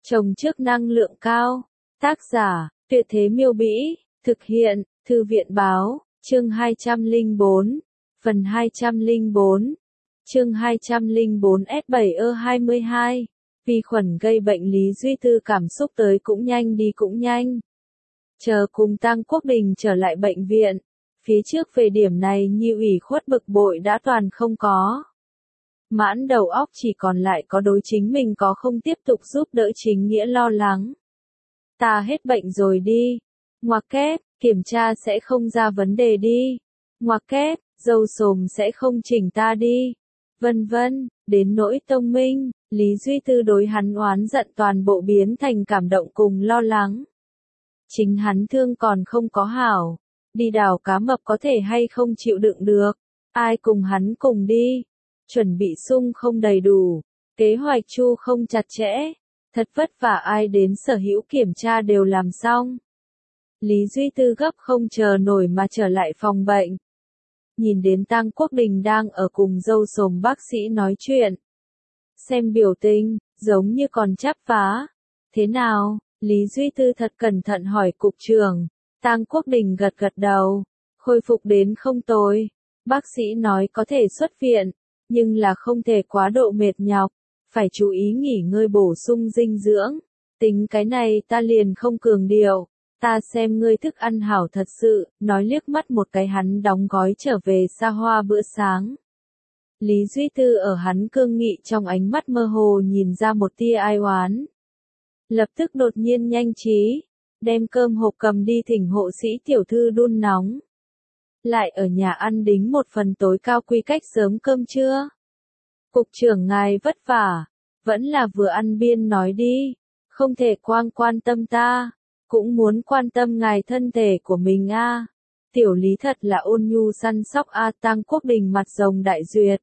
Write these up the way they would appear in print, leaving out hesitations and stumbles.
Trồng trước năng lượng cao. Tác giả, Tuyệt Thế Miêu Bĩ. Thực hiện, Thư viện Báo. Chương 204. Phần 204. Chương 204 S7E22. Vi khuẩn gây bệnh Lý Duy Tư cảm xúc tới cũng nhanh đi cũng nhanh. Chờ cùng Tăng Quốc Đình trở lại bệnh viện. Phía trước về điểm này như ủy khuất bực bội đã toàn không có. Mãn đầu óc chỉ còn lại có đối chính mình có không tiếp tục giúp đỡ chính nghĩa lo lắng. Ta hết bệnh rồi đi. Ngoặc kép, kiểm tra sẽ không ra vấn đề đi. Ngoặc kép, dâu xồm sẽ không chỉnh ta đi. Vân vân, đến nỗi Tông Minh, Lý Duy Tư đối hắn oán giận toàn bộ biến thành cảm động cùng lo lắng. Chính hắn thương còn không có hảo. Đi đào cá mập có thể hay không chịu đựng được. Ai cùng hắn cùng đi. Chuẩn bị sung không đầy đủ. Kế hoạch chu không chặt chẽ. Thật vất vả ai đến sở hữu kiểm tra đều làm xong. Lý Duy Tư gấp không chờ nổi mà trở lại phòng bệnh. Nhìn đến Tăng Quốc Đình đang ở cùng dâu xồm bác sĩ nói chuyện. Xem biểu tình, giống như còn chắp vá. Thế nào? Lý Duy Tư thật cẩn thận hỏi cục trưởng. Tăng Quốc Đình gật gật đầu. Khôi phục đến không tồi. Bác sĩ nói có thể xuất viện, nhưng là không thể quá độ mệt nhọc. Phải chú ý nghỉ ngơi bổ sung dinh dưỡng. Tính cái này ta liền không cường điệu. Ta xem ngươi thức ăn hảo thật sự, nói liếc mắt một cái hắn đóng gói trở về xa hoa bữa sáng. Lý Duy Tư ở hắn cương nghị trong ánh mắt mơ hồ nhìn ra một tia ai oán. Lập tức đột nhiên nhanh trí, đem cơm hộp cầm đi thỉnh hộ sĩ tiểu thư đun nóng. Lại ở nhà ăn đính một phần tối cao quy cách sớm cơm trưa. Cục trưởng ngài vất vả, vẫn là vừa ăn biên nói đi, không thể quang quan tâm ta, cũng muốn quan tâm ngài thân thể của mình a. Tiểu Lý thật là ôn nhu săn sóc a. Tăng Quốc Đình mặt rồng đại duyệt.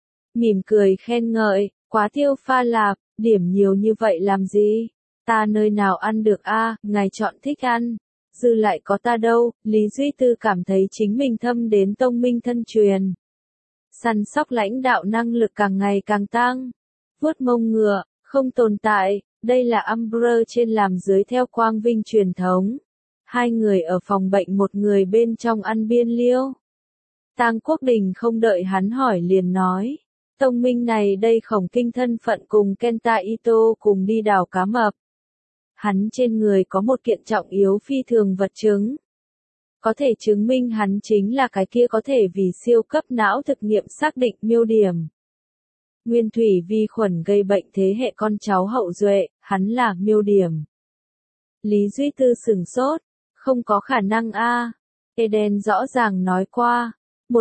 Mỉm cười khen ngợi, quá tiêu pha lạp, điểm nhiều như vậy làm gì, ta nơi nào ăn được a, ngài chọn thích ăn, dư lại có ta đâu. Lý Duy Tư cảm thấy chính mình thâm đến Tông Minh thân truyền. Săn sóc lãnh đạo năng lực càng ngày càng tăng. Vuốt mông ngựa, không tồn tại, đây là Umbrella trên làm dưới theo quang vinh truyền thống. Hai người ở phòng bệnh một người bên trong ăn biên liêu. Tăng Quốc Đình không đợi hắn hỏi liền nói. Tông Minh này đây khổng kinh thân phận cùng Kenta Ito cùng đi đào cá mập. Hắn trên người có một kiện trọng yếu phi thường vật chứng. Có thể chứng minh hắn chính là cái kia có thể vì siêu cấp não thực nghiệm xác định miêu điểm. Nguyên thủy vi khuẩn gây bệnh thế hệ con cháu hậu duệ, hắn là miêu điểm. Lý Duy Tư sửng sốt, không có khả năng a. Eden rõ ràng nói qua,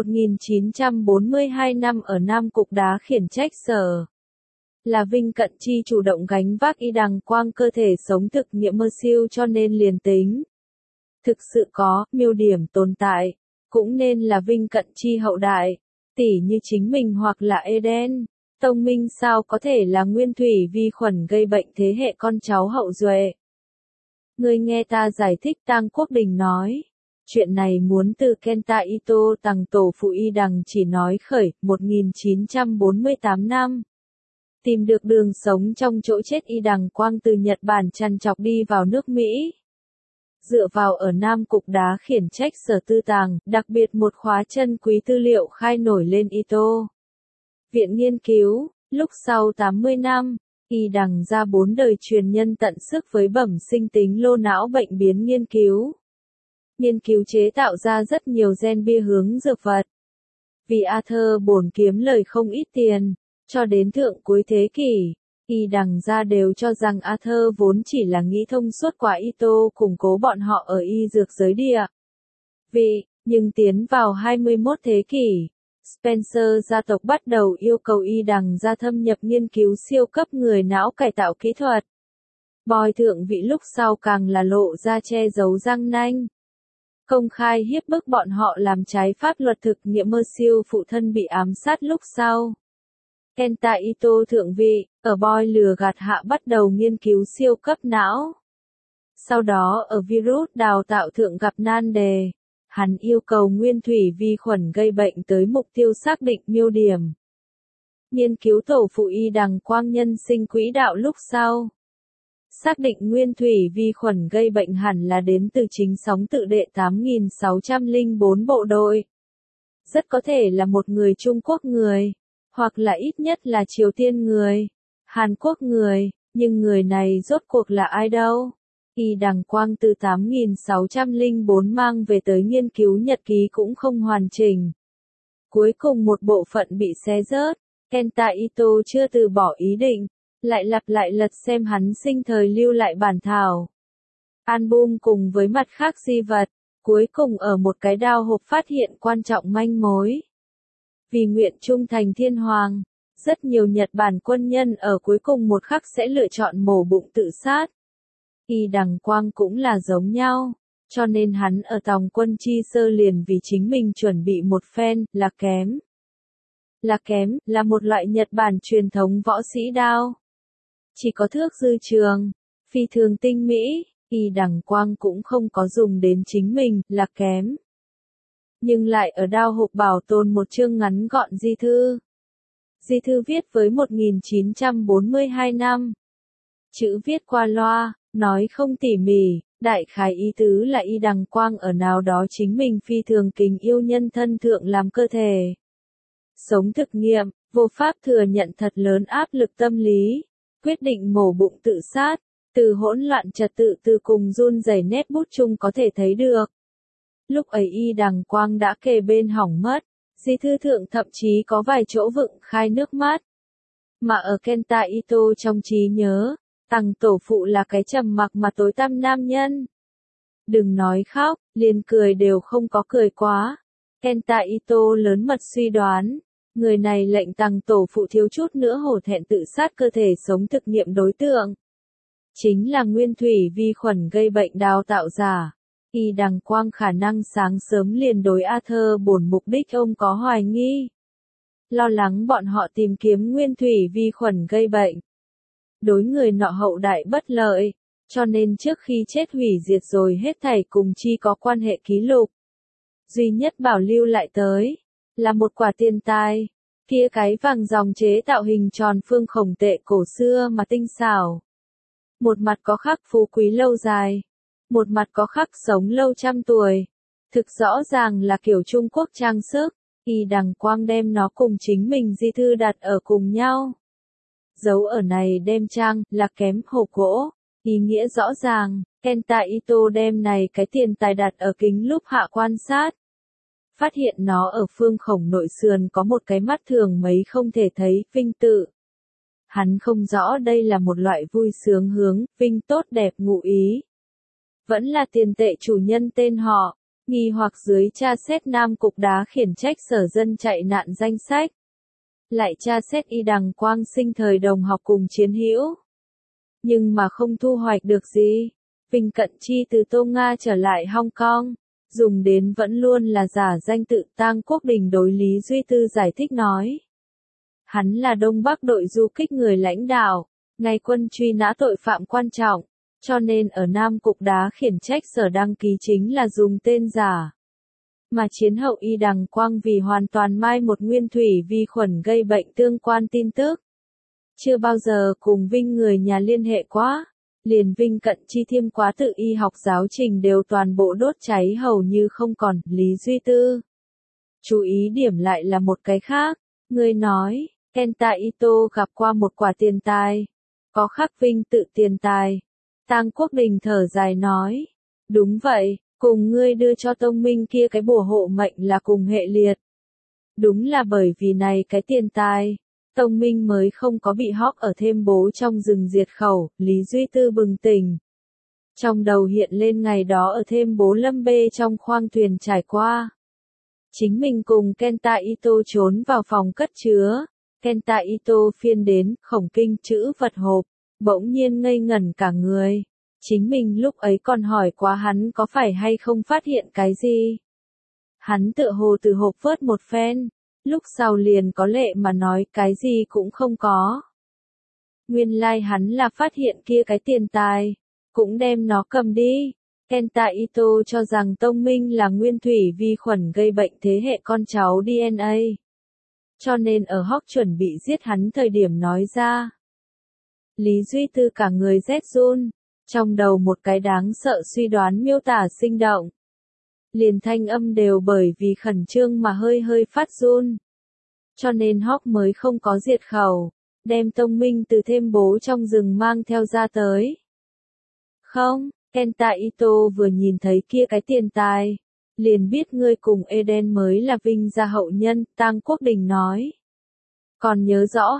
1942 năm ở Nam Cục Đá khiển trách sở. Là Vinh Cận Chi chủ động gánh vác y đằng quang cơ thể sống thực nghiệm mơ siêu cho nên liền tính. Thực sự có, miêu điểm tồn tại, cũng nên là Vinh Cận Chi hậu đại, tỉ như chính mình hoặc là Eden. Tông Minh sao có thể là nguyên thủy vi khuẩn gây bệnh thế hệ con cháu hậu duệ. Ngươi nghe ta giải thích. Tăng Quốc Đình nói. Chuyện này muốn từ Kenta Ito tầng tổ phụ y đằng chỉ nói khởi, 1948 năm. Tìm được đường sống trong chỗ chết y đằng quang từ Nhật Bản trằn trọc đi vào nước Mỹ. Dựa vào ở Nam Cục Đá khiển trách sở tư tàng, đặc biệt một khóa chân quý tư liệu khai nổi lên Ito. Viện nghiên cứu, lúc sau 80 năm, y đằng ra 4 đời truyền nhân tận sức với bẩm sinh tính lô não bệnh biến nghiên cứu. Nghiên cứu chế tạo ra rất nhiều gen bia hướng dược vật. Vì Arthur bổn kiếm lời không ít tiền, cho đến thượng cuối thế kỷ, y đằng ra đều cho rằng Arthur vốn chỉ là nghĩ thông suốt quả Ito củng cố bọn họ ở y dược giới địa. Nhưng tiến vào 21 thế kỷ, Spencer gia tộc bắt đầu yêu cầu y đằng ra thâm nhập nghiên cứu siêu cấp người não cải tạo kỹ thuật. Bòi thượng vị lúc sau càng là lộ ra che giấu răng nanh. Công khai hiếp bức bọn họ làm trái pháp luật thực nghiệm mơ siêu phụ thân bị ám sát lúc sau. Kenta Ito thượng vị, ở Boy lừa gạt hạ bắt đầu nghiên cứu siêu cấp não. Sau đó ở virus đào tạo thượng gặp nan đề. Hắn yêu cầu nguyên thủy vi khuẩn gây bệnh tới mục tiêu xác định miêu điểm. Nghiên cứu tổ phụ y đằng quang nhân sinh quỹ đạo lúc sau. xác định nguyên thủy vi khuẩn gây bệnh hẳn là đến từ chính sóng tự đệ 8604 bộ đội. Rất có thể là một người Trung Quốc người, hoặc là ít nhất là Triều Tiên người, Hàn Quốc người, nhưng người này rốt cuộc là ai đâu? Y đằng quang từ 8604 mang về tới nghiên cứu nhật ký cũng không hoàn chỉnh. Cuối cùng một bộ phận bị xé rớt, Kenta Ito chưa từ bỏ ý định, lại lặp lại lật xem hắn sinh thời lưu lại bản thảo. Album cùng với mặt khác di vật, cuối cùng ở một cái đao hộp phát hiện quan trọng manh mối. Vì nguyện trung thành thiên hoàng, rất nhiều Nhật Bản quân nhân ở cuối cùng một khắc sẽ lựa chọn mổ bụng tự sát. Y đằng quang cũng là giống nhau, cho nên hắn ở tòng quân chi sơ liền vì chính mình chuẩn bị một phen, là kém. Là kém, là một loại Nhật Bản truyền thống võ sĩ đao. Chỉ có thước dư trường, phi thường tinh mỹ, Y đằng quang cũng không có dùng đến chính mình, là kém. Nhưng lại ở đao hộp bảo tồn một chương ngắn gọn di thư. Di thư viết với 1942 năm. Chữ viết qua loa, nói không tỉ mỉ, đại khái ý tứ là Y đằng quang ở nào đó chính mình phi thường kính yêu nhân thân thượng làm cơ thể. Sống thực nghiệm, vô pháp thừa nhận thật lớn áp lực tâm lý, quyết định mổ bụng tự sát, từ hỗn loạn trật tự từ cùng run rẩy nét bút chung có thể thấy được. Lúc ấy Y đằng quang đã kề bên hỏng mất, di thư thượng thậm chí có vài chỗ vựng khai nước mắt. Mà ở Kenta Ito trong trí nhớ, Tằng tổ phụ là cái trầm mặc mà tối tăm nam nhân. Đừng nói khóc, liền cười đều không có cười quá. Kenta Ito lớn mật suy đoán, người này lệnh Tằng tổ phụ thiếu chút nữa hổ thẹn tự sát cơ thể sống thực nghiệm đối tượng. Chính là nguyên thủy vi khuẩn gây bệnh đào tạo giả. Y đằng quang khả năng sáng sớm liền đối Arthur bổn mục đích ông có hoài nghi. Lo lắng bọn họ tìm kiếm nguyên thủy vi khuẩn gây bệnh. Đối người nọ hậu đại bất lợi, cho nên trước khi chết hủy diệt rồi hết thảy cùng chi có quan hệ ký lục. Duy nhất bảo lưu lại tới, là một quả tiền tài, kia cái vàng dòng chế tạo hình tròn phương khổng tệ cổ xưa mà tinh xảo. Một mặt có khắc phú quý lâu dài, một mặt có khắc sống lâu trăm tuổi. Thực rõ ràng là kiểu Trung Quốc trang sức, Y đằng quang đem nó cùng chính mình di thư đặt ở cùng nhau. Dấu ở này đem trang, là kém hộp gỗ, ý nghĩa rõ ràng, Kenta Ito đem này cái tiền tài đặt ở kính lúp hạ quan sát. Phát hiện nó ở phương khổng nội sườn có một cái mắt thường mấy không thể thấy, vinh tự. Hắn không rõ đây là một loại vui sướng hướng, vinh tốt đẹp ngụ ý. Vẫn là tiền tệ chủ nhân tên họ, nghi hoặc dưới tra xét Nam Cục Đá khiển trách sở dân chạy nạn danh sách. Lại tra xét Y đằng quang sinh thời đồng học cùng chiến hữu. Nhưng mà không thu hoạch được gì. Vinh Cận Chi từ Tô Nga trở lại Hong Kong, dùng đến vẫn luôn là giả danh tự. Tang Quốc Đình đối Lý Duy Tư giải thích nói. Hắn là Đông Bắc đội du kích người lãnh đạo, ngày quân truy nã tội phạm quan trọng, cho nên ở Nam Cục Đá khiển trách sở đăng ký chính là dùng tên giả. Mà chiến hậu Y đằng quang vì hoàn toàn mai một nguyên thủy vi khuẩn gây bệnh tương quan tin tức. Chưa bao giờ cùng Vinh người nhà liên hệ quá, liền Vinh Cận Chi thêm quá tự y học giáo trình đều toàn bộ đốt cháy hầu như không còn. Lý Duy Tư chú ý điểm lại là một cái khác, người nói, Kenta Ito gặp qua một quả tiền tài, có khắc Vinh tự tiền tài. Tang Quốc Đình thở dài nói, đúng vậy, cùng ngươi đưa cho Tông Minh kia cái bùa hộ mệnh là cùng hệ liệt. Đúng là bởi vì này cái tiền tài, Tông Minh mới không có bị hóc ở thêm bố trong rừng diệt khẩu. Lý Duy Tư bừng tỉnh. Trong đầu hiện lên ngày đó ở thêm bố lâm bê trong khoang thuyền trải qua. Chính mình cùng Kenta Ito trốn vào phòng cất chứa. Kenta Ito phiên đến, khổng kinh chữ vật hộp, bỗng nhiên ngây ngẩn cả người. Chính mình lúc ấy còn hỏi quá hắn có phải hay không phát hiện cái gì. Hắn tựa hồ từ hộp vớt một phen, lúc sau liền có lệ mà nói cái gì cũng không có. Nguyên lai hắn là phát hiện kia cái tiền tài, cũng đem nó cầm đi. Kenta Ito cho rằng Tông Minh là nguyên thủy vi khuẩn gây bệnh thế hệ con cháu DNA. Cho nên ở Hóc chuẩn bị giết hắn thời điểm nói ra. Lý Duy Tư cả người rét run, trong đầu một cái đáng sợ suy đoán miêu tả sinh động. Liền thanh âm đều bởi vì khẩn trương mà hơi hơi phát run. Cho nên Hawk mới không có diệt khẩu, đem Tông Minh từ thêm bố trong rừng mang theo ra tới. Không, Kenta Ito vừa nhìn thấy kia cái tiền tài, liền biết ngươi cùng Eden mới là vinh gia hậu nhân, Tang Quốc Đình nói. Còn nhớ rõ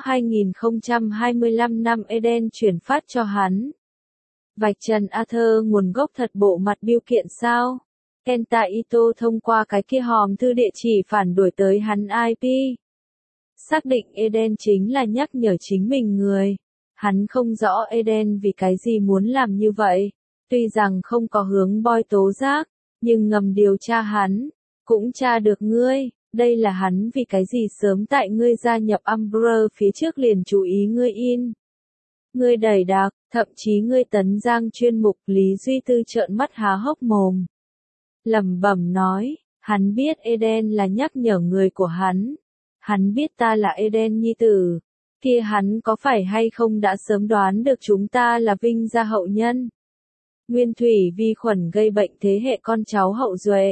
2025 năm Eden chuyển phát cho hắn. Vạch trần Arthur nguồn gốc thật bộ mặt biêu kiện sao? Kenta Ito thông qua cái kia hòm thư địa chỉ phản đuổi tới hắn IP. Xác định Eden chính là nhắc nhở chính mình người. Hắn không rõ Eden vì cái gì muốn làm như vậy. Tuy rằng không có hướng boy tố giác, nhưng ngầm điều tra hắn, cũng tra được ngươi. Đây là hắn vì cái gì sớm tại ngươi gia nhập Umbrella phía trước liền chú ý ngươi in. Ngươi đẩy đạc, thậm chí ngươi tấn giang chuyên mục. Lý Duy Tư trợn mắt há hốc mồm. Lẩm bẩm nói, hắn biết Eden là nhắc nhở người của hắn. Hắn biết ta là Eden nhi tử. Kia hắn có phải hay không đã sớm đoán được chúng ta là vinh gia hậu nhân. Nguyên thủy vi khuẩn gây bệnh thế hệ con cháu hậu duệ.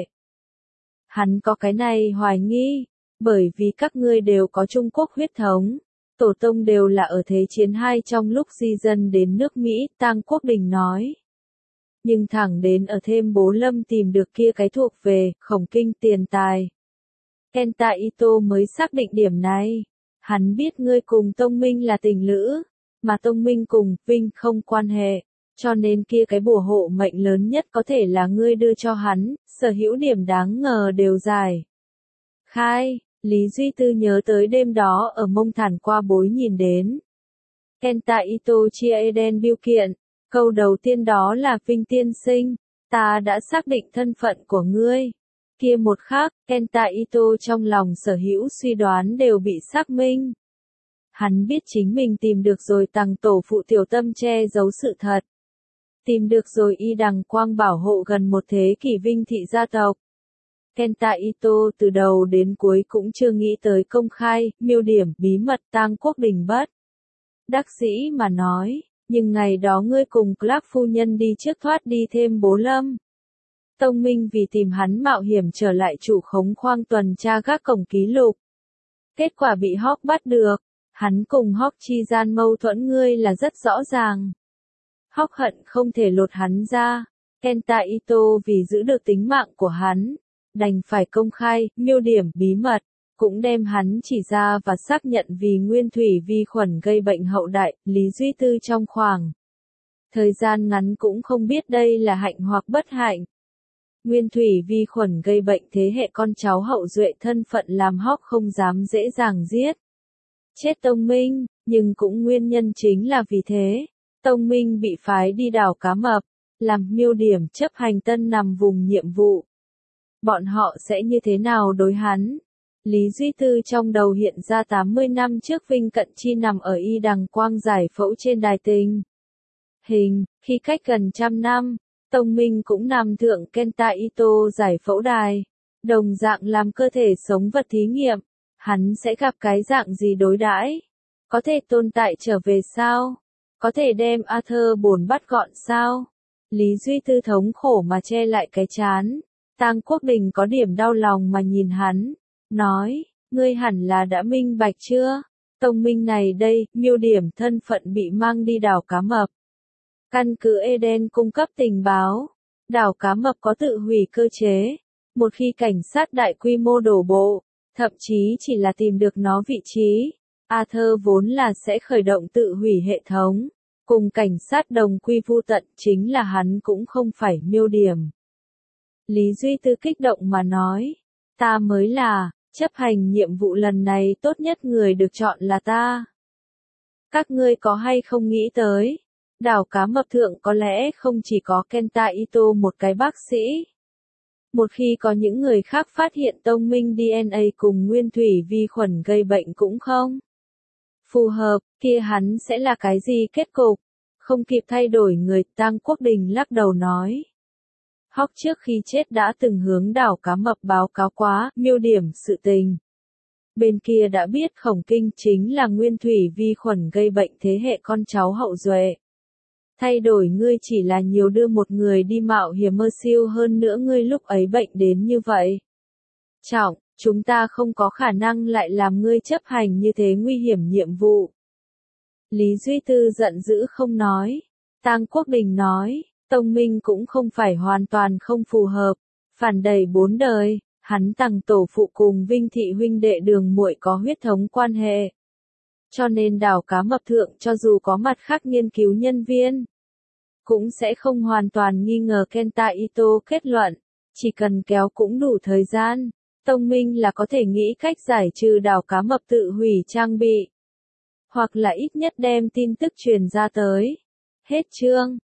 Hắn có cái này hoài nghi, bởi vì các ngươi đều có Trung Quốc huyết thống. Tổ tông đều là ở Thế chiến 2 trong lúc di dân đến nước Mỹ, Tang Quốc Đình nói. Nhưng thẳng đến ở thêm bố Lâm tìm được kia cái thuộc về, khổng kinh tiền tài. Kenta Ito mới xác định điểm này. Hắn biết ngươi cùng Tông Minh là tình lữ, mà Tông Minh cùng Vinh không quan hệ. Cho nên kia cái bùa hộ mệnh lớn nhất có thể là ngươi đưa cho hắn, sở hữu điểm đáng ngờ đều giải. Khai, Lý Duy Tư nhớ tới đêm đó ở mông thản qua bối nhìn đến. Kenta Ito chia Eden biêu kiện, câu đầu tiên đó là Vinh tiên sinh, ta đã xác định thân phận của ngươi. Kia một khác, Kenta Ito trong lòng sở hữu suy đoán đều bị xác minh. Hắn biết chính mình tìm được rồi tàng tổ phụ tiểu tâm che giấu sự thật. Tìm được rồi y đằng quang bảo hộ gần một thế kỷ Vinh thị gia tộc. Kenta Ito từ đầu đến cuối cũng chưa nghĩ tới công khai, miêu điểm bí mật Tang Quốc Đình bất. Đắc sĩ mà nói, nhưng ngày đó ngươi cùng Clark phu nhân đi trước thoát đi thêm bố Lâm. Tông Minh vì tìm hắn mạo hiểm trở lại chủ khống khoang tuần tra gác cổng ký lục. Kết quả bị Hawk bắt được, hắn cùng Hawk chi gian mâu thuẫn ngươi là rất rõ ràng. Hawk hận không thể lột hắn ra, Kenta Ito vì giữ được tính mạng của hắn, đành phải công khai, miêu điểm bí mật, cũng đem hắn chỉ ra và xác nhận vì nguyên thủy vi khuẩn gây bệnh hậu đại. Lý Duy Tư trong khoảng thời gian ngắn cũng không biết đây là hạnh hoặc bất hạnh. Nguyên thủy vi khuẩn gây bệnh thế hệ con cháu hậu duệ thân phận làm Hawk không dám dễ dàng giết. Chết Tông Minh, nhưng cũng nguyên nhân chính là vì thế. Tông Minh bị phái đi đảo cá mập, làm miêu điểm chấp hành tân nằm vùng nhiệm vụ. Bọn họ sẽ như thế nào đối hắn? Lý Duy Tư trong đầu hiện ra 80 năm trước Vinh Cận Chi nằm ở y đằng quang giải phẫu trên đài tình. Hình, khi cách gần 100 năm, Tông Minh cũng nằm thượng Kenta Ito giải phẫu đài. Đồng dạng làm cơ thể sống vật thí nghiệm, hắn sẽ gặp cái dạng gì đối đãi? Có thể tồn tại trở về sao? Có thể đem Arthur bổn bắt gọn sao? Lý Duy Tư thống khổ mà che lại cái trán. Tang Quốc Đình có điểm đau lòng mà nhìn hắn, nói, ngươi hẳn là đã minh bạch chưa? Tông Minh này đây, miêu điểm thân phận bị mang đi đảo cá mập. Căn cứ Eden cung cấp tình báo, đảo cá mập có tự hủy cơ chế. Một khi cảnh sát đại quy mô đổ bộ, thậm chí chỉ là tìm được nó vị trí, Arthur vốn là sẽ khởi động tự hủy hệ thống. Cùng cảnh sát đồng quy vu tận chính là hắn cũng không phải miêu điểm. Lý Duy Tư kích động mà nói, ta mới là, chấp hành nhiệm vụ lần này tốt nhất người được chọn là ta. Các ngươi có hay không nghĩ tới, đảo cá mập thượng có lẽ không chỉ có Kenta Ito một cái bác sĩ. Một khi có những người khác phát hiện Tông Minh DNA cùng nguyên thủy vi khuẩn gây bệnh cũng không phù hợp, kia hắn sẽ là cái gì kết cục? Không kịp thay đổi người, Tang Quốc Đình lắc đầu nói. Hawk trước khi chết đã từng hướng đảo cá mập báo cáo quá, miêu điểm sự tình. Bên kia đã biết Khổng Kinh chính là nguyên thủy vi khuẩn gây bệnh thế hệ con cháu hậu duệ. Thay đổi ngươi chỉ là nhiều đưa một người đi mạo hiểm mơ siêu hơn nữa ngươi lúc ấy bệnh đến như vậy. Trọng, chúng ta không có khả năng lại làm ngươi chấp hành như thế nguy hiểm nhiệm vụ. Lý Duy Tư giận dữ không nói. Tang Quốc Đình nói, Tông Minh cũng không phải hoàn toàn không phù hợp. Phản đầy 4 đời, hắn Tằng tổ phụ cùng Vinh thị huynh đệ Đường muội có huyết thống quan hệ. Cho nên đào cá mập thượng cho dù có mặt khác nghiên cứu nhân viên, cũng sẽ không hoàn toàn nghi ngờ Kenta Ito kết luận, chỉ cần kéo cũng đủ thời gian, Tông Minh là có thể nghĩ cách giải trừ đào cá mập tự hủy trang bị, hoặc là ít nhất đem tin tức truyền ra tới. Hết chương.